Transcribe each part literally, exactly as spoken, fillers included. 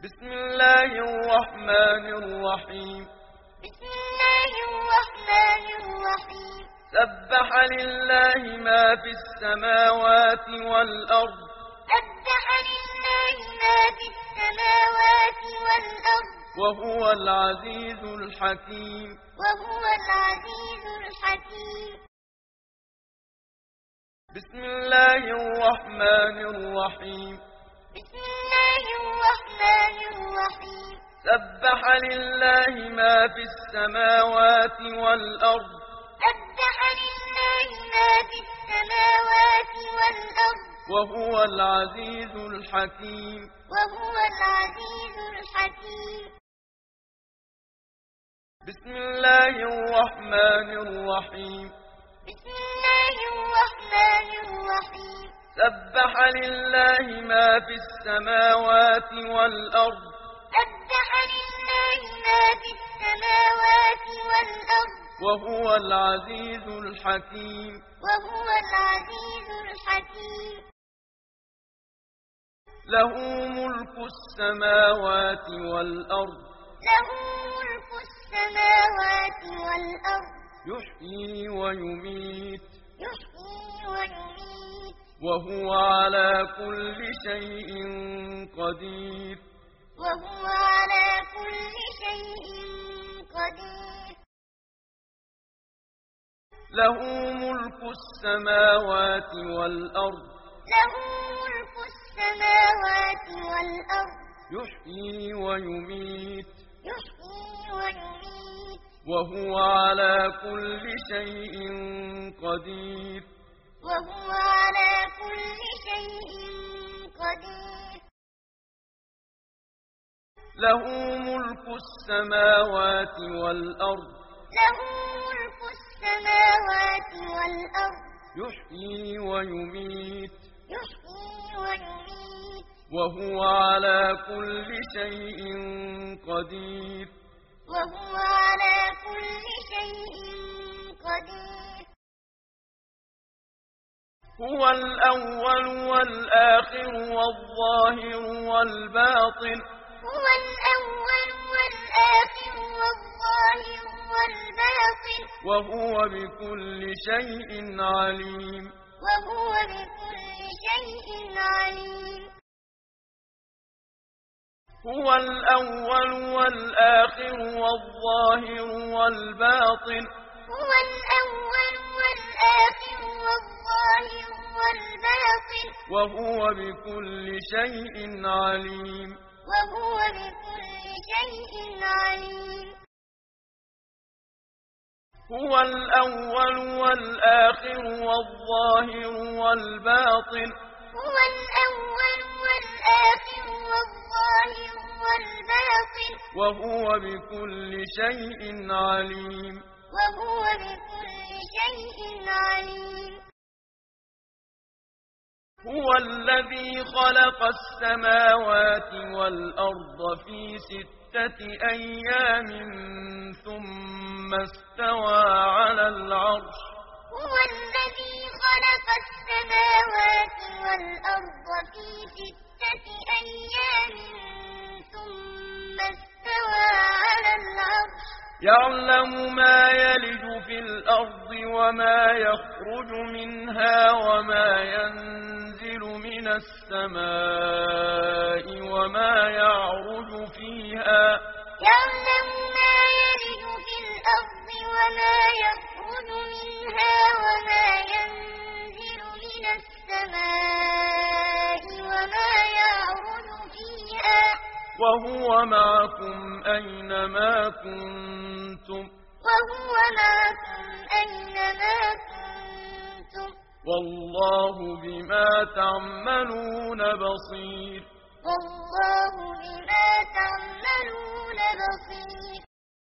بسم الله الرحمن الرحيم بسم الله الرحمن الرحيم سبح لله ما في السماوات والأرض سبح لله ما في السماوات والأرض وهو العزيز الحكيم وهو العزيز الحكيم بسم الله الرحمن الرحيم بسم الله الرحمن الرحيم سبح لله ما في السماوات والأرض سبح لله ما في السماوات والأرض وهو العزيز الحكيم وهو العزيز الحكيم بسم الله الرحمن الرحيم بسم الله الرحمن الرحيم سبح لله ما في السماوات والأرض سبح لله ما في السماوات والأرض وهو العزيز الحكيم وهو العزيز الحكيم له ملك السماوات والأرض له ملك السماوات والأرض يحيي ويميت يحيي ويميت وهو على كل شيء قدير وهو على كل شيء قدير له ملك السماوات والأرض له ملك السماوات والأرض يحيي ويميت يحيي ويميت وهو على كل شيء قدير وهو على كل شيء قدير له ملك السماوات والأرض له ملك السماوات والأرض يحيي ويميت يحيي ويميت وهو على كل شيء قدير وهو على كل شيء قدير هو الأول والآخر والظاهر والباطن هو الأول والآخر والظاهر والباطن وهو بكل شيء عليم وهو بكل شيء عليم هو الأول والآخر والظاهر والباطن هو الأول والآخر والظاهر والباطن وهو بكل شيء عليم وهو بكل شيء عليم هو الأول والآخر والظاهر والباطن هو الأول والآخر والظاهر والباطن وهو بكل شيء عليم وهو بكل شيء عليم هو الذي خلق السماوات والأرض في ستة أيام ثم استوى على العرش هو الذي خلق السماوات والأرض في ستة أيام ثم استوى على العرش يعلم ما يلج في الأرض وما يخرج منها وما ينزل من السماء وما يعرج فيها يعلم ما يلج في الأرض وما يخرج منها وما ينزل من السماء وما يعرج فيها وهو معكم أينما كنتم وهو معكم أينما كنتم والله بما تعملون بصير والله بما تعملون بصير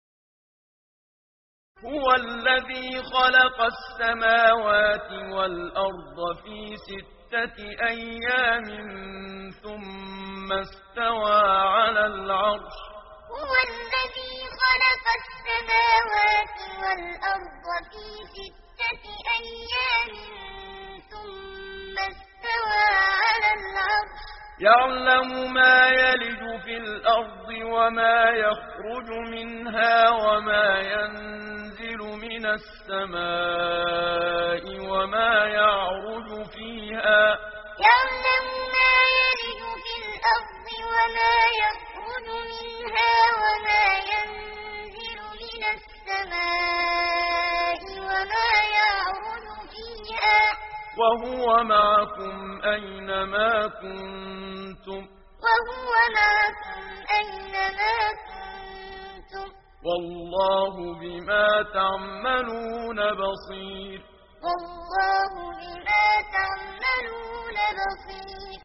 هو الذي خلق السماوات والأرض في ستة أيام ثم استوى على العرش هو الذي خلق السماوات والأرض في ستة أيام ثم استوى على العرش يعلم ما يلج في الأرض وما يخرج منها وما ينزل من السماء وما يعرج فيها يعلم ما يلج في الأرض وما يخرج منها وما ينزل من السماء وما يعرج فيها وهو معكم أينما كنتم وهو معكم أينما كنتم والله بما تعملون بصير والله بما تعملون بصير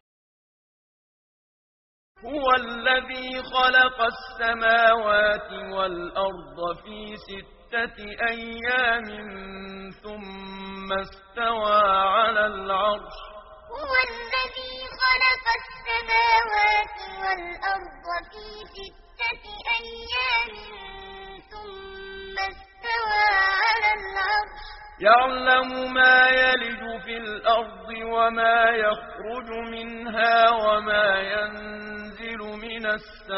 هو الذي خلق السماوات والأرض في ستة أيام ثم استوى على العرش هو الذي خلق السماوات والأرض في ستة أيام ثم استوى على العرش يعلم ما يلج في الأرض وما يخرج منها وما ينزل من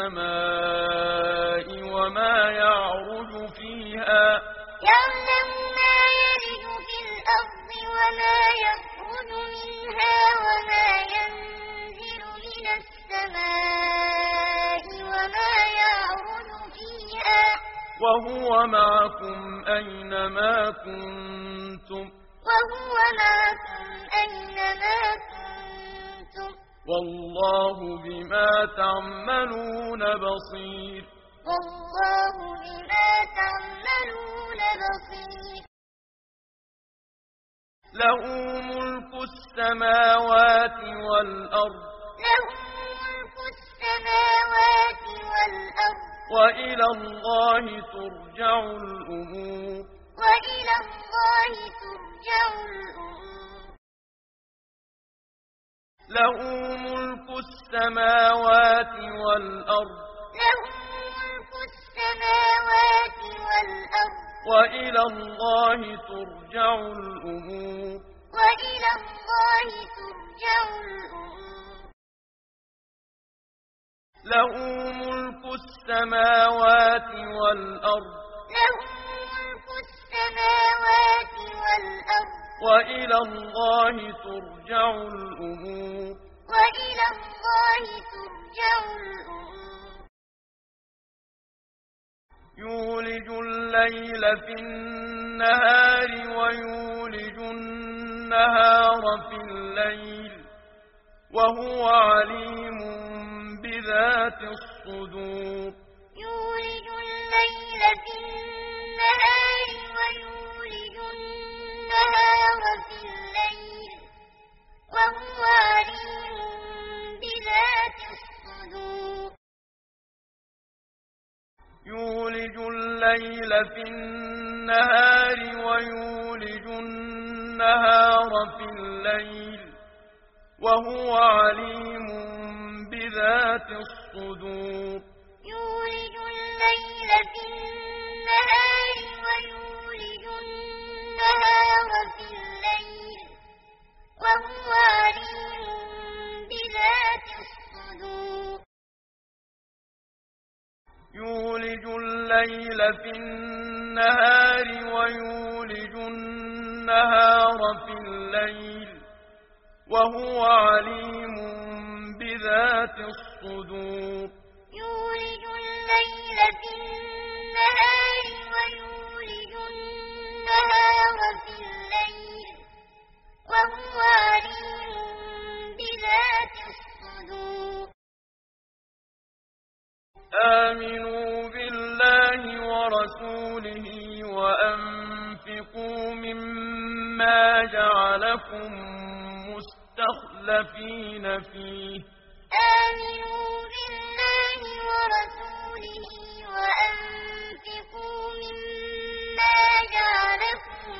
السماء وما يعرج فيها يعلم ما يلج في الأرض وما يخرج منها وما ينزل من السماء وما يعرج فيها وهو معكم أينما كنتم وهو معكم أينما كنتم والله بما تعملون بصير والله بما تعملون بصير له ملك السماوات والأرض له ملك السماوات والأرض وإلى الله ترجع الأمور وإلى الله ترجع الأمور له ملك السماوات والأرض له ملك السماوات والأرض وإلى الله ترجع الأمور وإلى الله ترجع الأمور له ملك السماوات والأرض له ملك السماوات والأرض وإلى الله ترجع الأمور وإلى الله ترجع الأمور يولج الليل في النهار ويولج النهار في الليل وهو عليم بذات الصدور يولج الليل في النهار ويولج النهار في الليل وهو عليم بذات الصدور يولج الليل في النهار ويولج النهار في الليل وهو عليم بذات الصدور يولج الليل في النهار ويولج النهار في الليل وهو عليم بذات الصدور يولج الليل في النهار ويولج النهار في الليل وهو عليم بذات الصدور يولج الليل في النهار ويولج النهار في الليل وهو عليم بذات الصدور آمنوا بالله ورسوله وأنفقوا مما جعلكم مستخلفين فيه آمنوا بالله ورسوله وأنفقوا مما جعلكم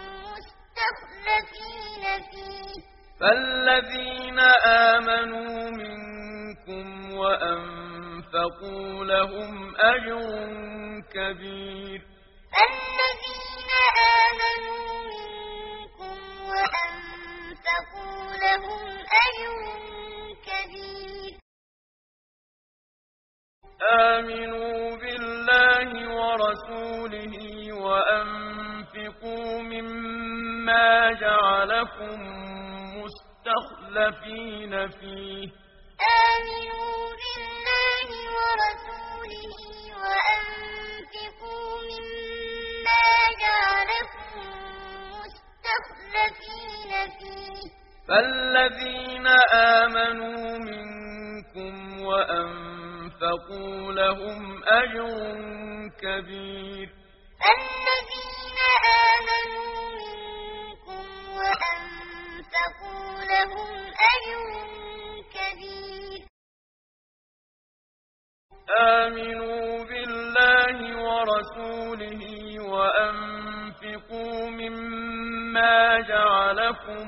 مستخلفين فيه فالذين آمنوا منكم وأنفقوا لهم أجر كبير الذين آمنوا منكم وأنفقوا لهم أجر كبير آمنوا بالله ورسوله وأنفقوا مما جعلكم مستخلفين فيه آمنوا بالله ورسوله وأنفقوا مما جعلكم مستخلفين فيه فالذين آمنوا منكم وأنفقوا لهم أجر كبير الذين آمنوا منكم وأنفقوا لهم أجر كبير آمنوا بالله ورسوله وأنفقوا مما جعلكم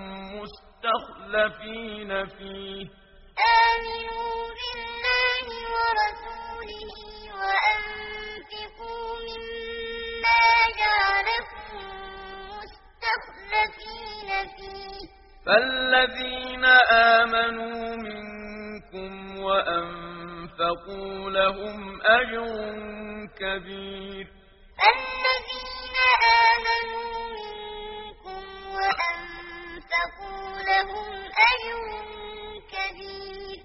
مستخلفين فيه آمنوا بالله ورسوله وأنفقوا مما جعلكم مستخلفين فيه فالذين آمنوا منكم وأنفقوا لهم أجر كبير الذين آمنوا منكم وأنفقوا لهم أجر كبير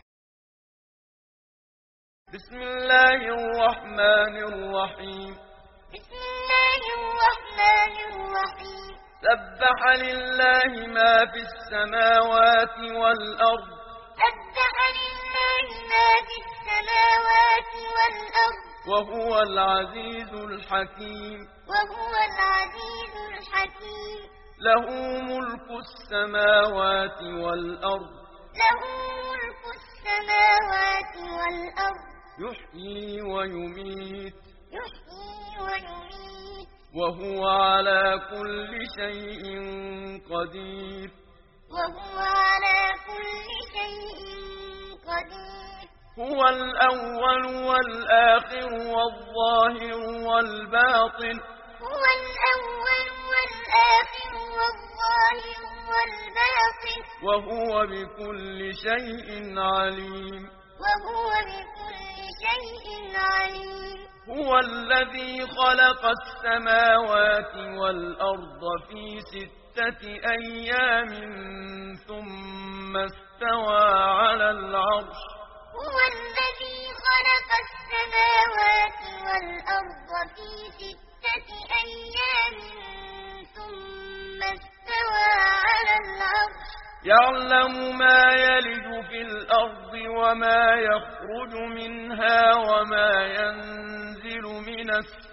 بسم الله الرحمن الرحيم بسم الله الرحمن الرحيم سبح لله ما في السماوات والأرض سبح لله ما في السماوات والأرض وهو العزيز الحكيم وهو العزيز الحكيم له ملك السماوات والأرض له ملك السماوات والأرض يحيي ويميت يحيي ويميت وهو على كل شيء قدير وهو على كل شيء قدير هو الأول والآخر والظاهر والباطن هو الأول والآخر والظاهر والباطن وهو بكل شيء عليم وهو بكل شيء عليم هو الذي خلق السماوات والأرض في ستة أيام ثم استوى على العرش هو الذي خلق السماوات والأرض في ستة أيام ثم استوى على العرش يعلم ما يلج في الأرض وما يخرج منها وما ينزل من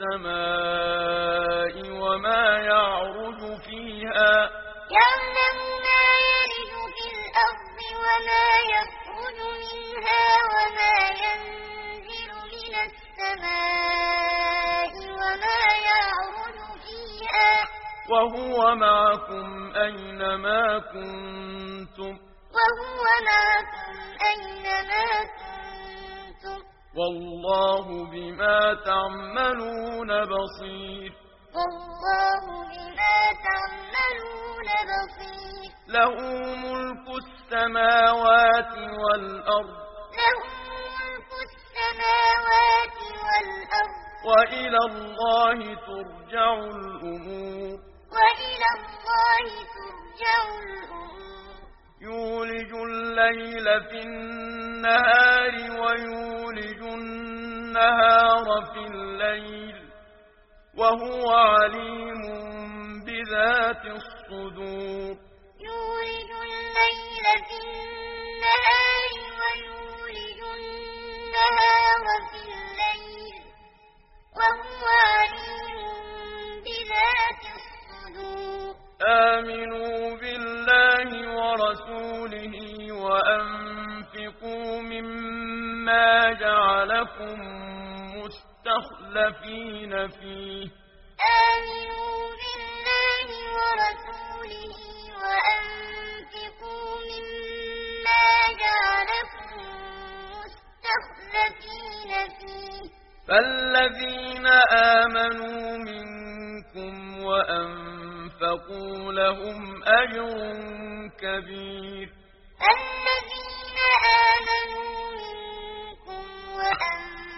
السماء وما يعرج فيها يعلم ما يلج في الأرض وما يخرج منها وما ينزل من السماء وما يعرج فيها وهو معكم أينما كنتم وهو معكم أينما كنتم والله بما تعملون بصير والله بما تعملون بصير له ملك السماوات والأرض له ملك السماوات والأرض وإلى الله ترجع الأمور وإلى الله ترجع الأمور يولج الليل في النهار ويولج النهار في الليل وهو عليم بذات الصدور يولج الليل في النهار ويولج النهار في الليل وهو عليم بذات الصدور آمنوا بالله ورسوله وأنفقوا مما جعلكم مستخلفين فيه آمنوا بالله ورسوله وأنفقوا مما جعلكم مستخلفين فيه فالذين آمنوا منكم وأنفقوا لهم أجر كبير الذين آمنوا منكم وأنفقوا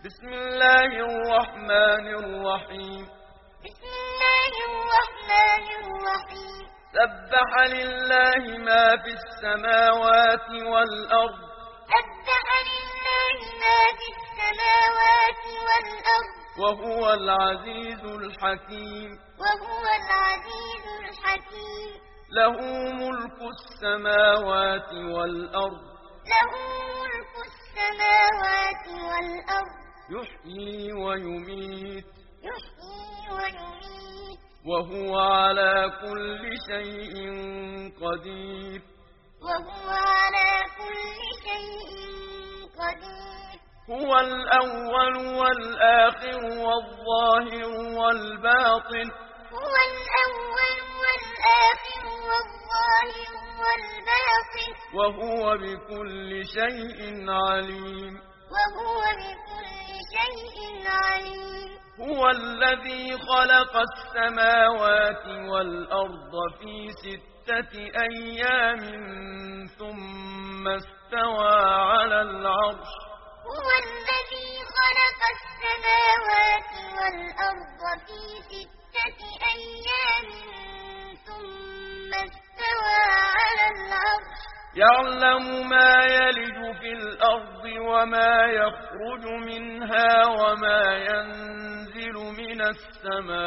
بسم الله الرحمن الرحيم بسم الله الرحمن الرحيم سبح لله ما في السماوات والأرض سبح لله ما في السماوات والأرض وهو العزيز الحكيم وهو العزيز الحكيم له ملك السماوات والأرض له ملك السماوات والأرض يحيي ويميت يحيي ويميت وهو على كل شيء قدير وهو على كل شيء قدير هو الأول والآخر والظاهر والباطن هو الأول والآخر والظاهر والباطن وهو بكل شيء عليم وهو بكل شيء عليم هو الذي خلق السماوات والأرض في ستة أيام ثم استوى على العرش هو الذي خلق السماوات والأرض في ستة أيام ثم استوى على العرش يعلم ما يلج في الأرض وما يخرج منها وما ينزل من السماء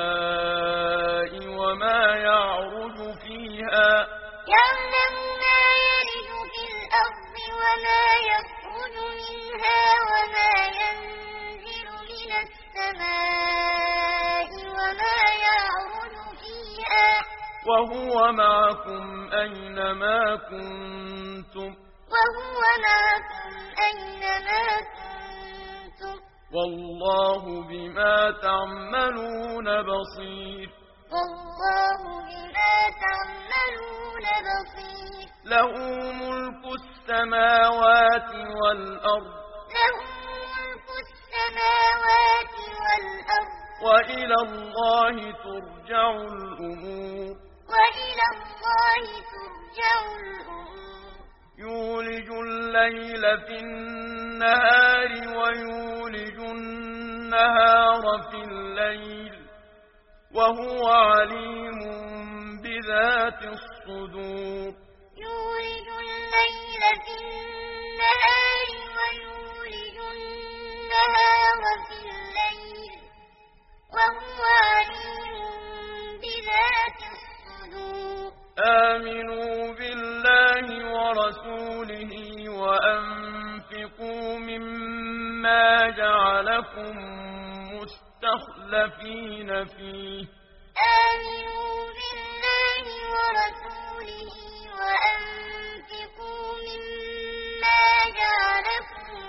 وما يعرج فيها يعلم ما يلج في الأرض وما يخرج منها وما ينزل من السماء وما يعرج فيها وهو معكم أينما كنتم وهو معكم أينما كنتم والله بما تعملون بصير والله بما تعملون بصير له ملك السماوات والأرض له ملك السماوات والأرض وإلى الله ترجع الأمور وإلى الله ترجع الأمور يولج الليل في النهار ويولج النهار في الليل وهو عليم بذات الصدور يولج الليل في النهار ويولج النهار في الليل وهو عليم بذات الصدور آمنوا بالله ورسوله وأنفقوا مما جعلكم مستخلفين فيه آمنوا بالله ورسوله وأنفقوا مما جعلكم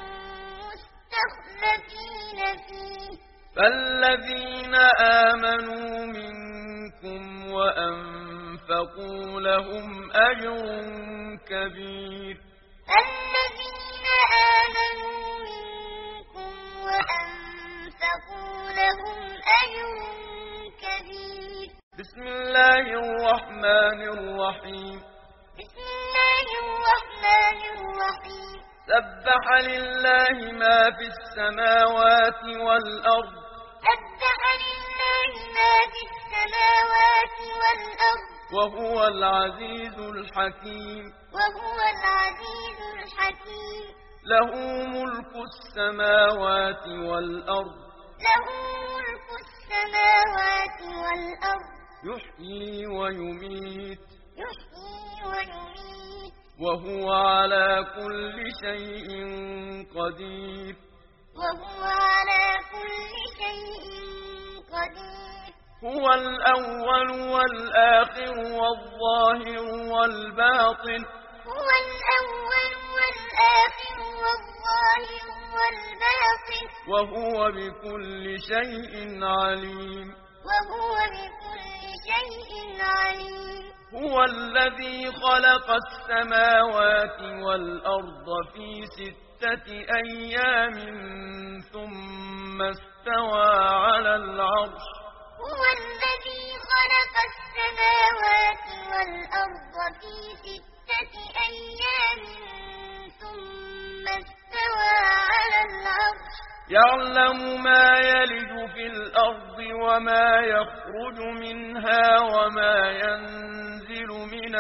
مستخلفين فيه فالذين آمنوا منكم وأنفقوا لهم أجر كبير الذين آمنوا منكم وأنفقوا لهم أجر كبير بسم الله الرحمن الرحيم بسم الله الرحمن الرحيم سبح لله ما في السماوات والأرض سبح لله ما في السماوات والأرض وهو العزيز الحكيم وهو العزيز الحكيم له ملك السماوات والأرض له ملك السماوات والأرض يحيي ويميت يحيي ويميت وهو على كل شيء قدير وهو على كل شيء قدير هو الأول والآخر والظاهر والباطن هو الأول والآخر والظاهر والباطن وهو بكل شيء عليم وهو بكل شيء عليم هو الذي خلق السماوات والأرض في ستة أيام ثم استوى على العرش هو الذي خلق السماوات والأرض في ستة أيام ثم استوى على العرش يعلم ما يلج في الأرض وما يخرج منها وما ينزل من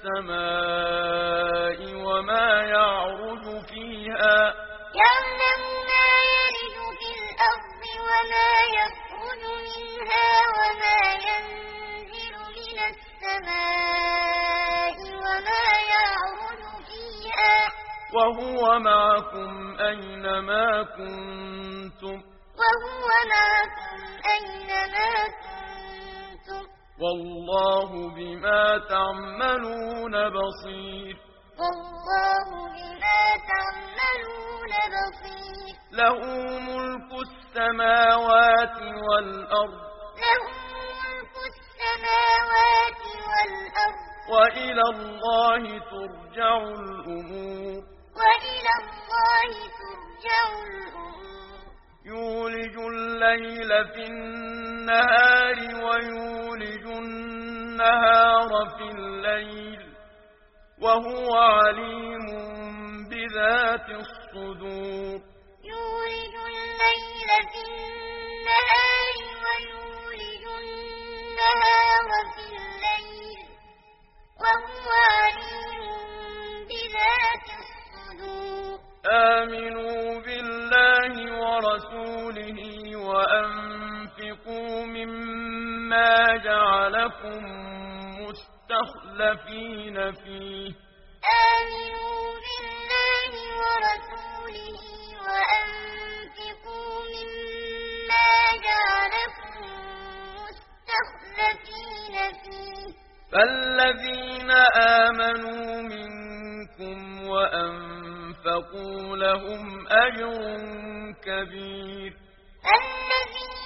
السماء وما يعرج فيها يعلم ما يلج في الأرض وما يخرج منها وما ينزل من السماء وما يعرج فيها وهو معكم أينما كنتم وهو معكم أينما كنتم والله بما تعملون بصير والله بما تعملون بصير له ملك السماوات والأرض له ملك السماوات والأرض وإلى الله ترجع الأمور وإلى الله ترجع الأمور يولج الليل في النهار ويولج النهار في الليل وهو عليم بذات الصدور يولج الليل في النهار ويولج النهار في الليل وهو عليم بذات الصدور آمنوا بالله ورسوله وأنفقوا مما جعلكم مستخلفين فيه آمنوا بالله ورسوله وأنفقوا مما جعلكم مستخلفين فيه فالذين آمنوا منكم وأنفقوا لهم أجر كبير فالذين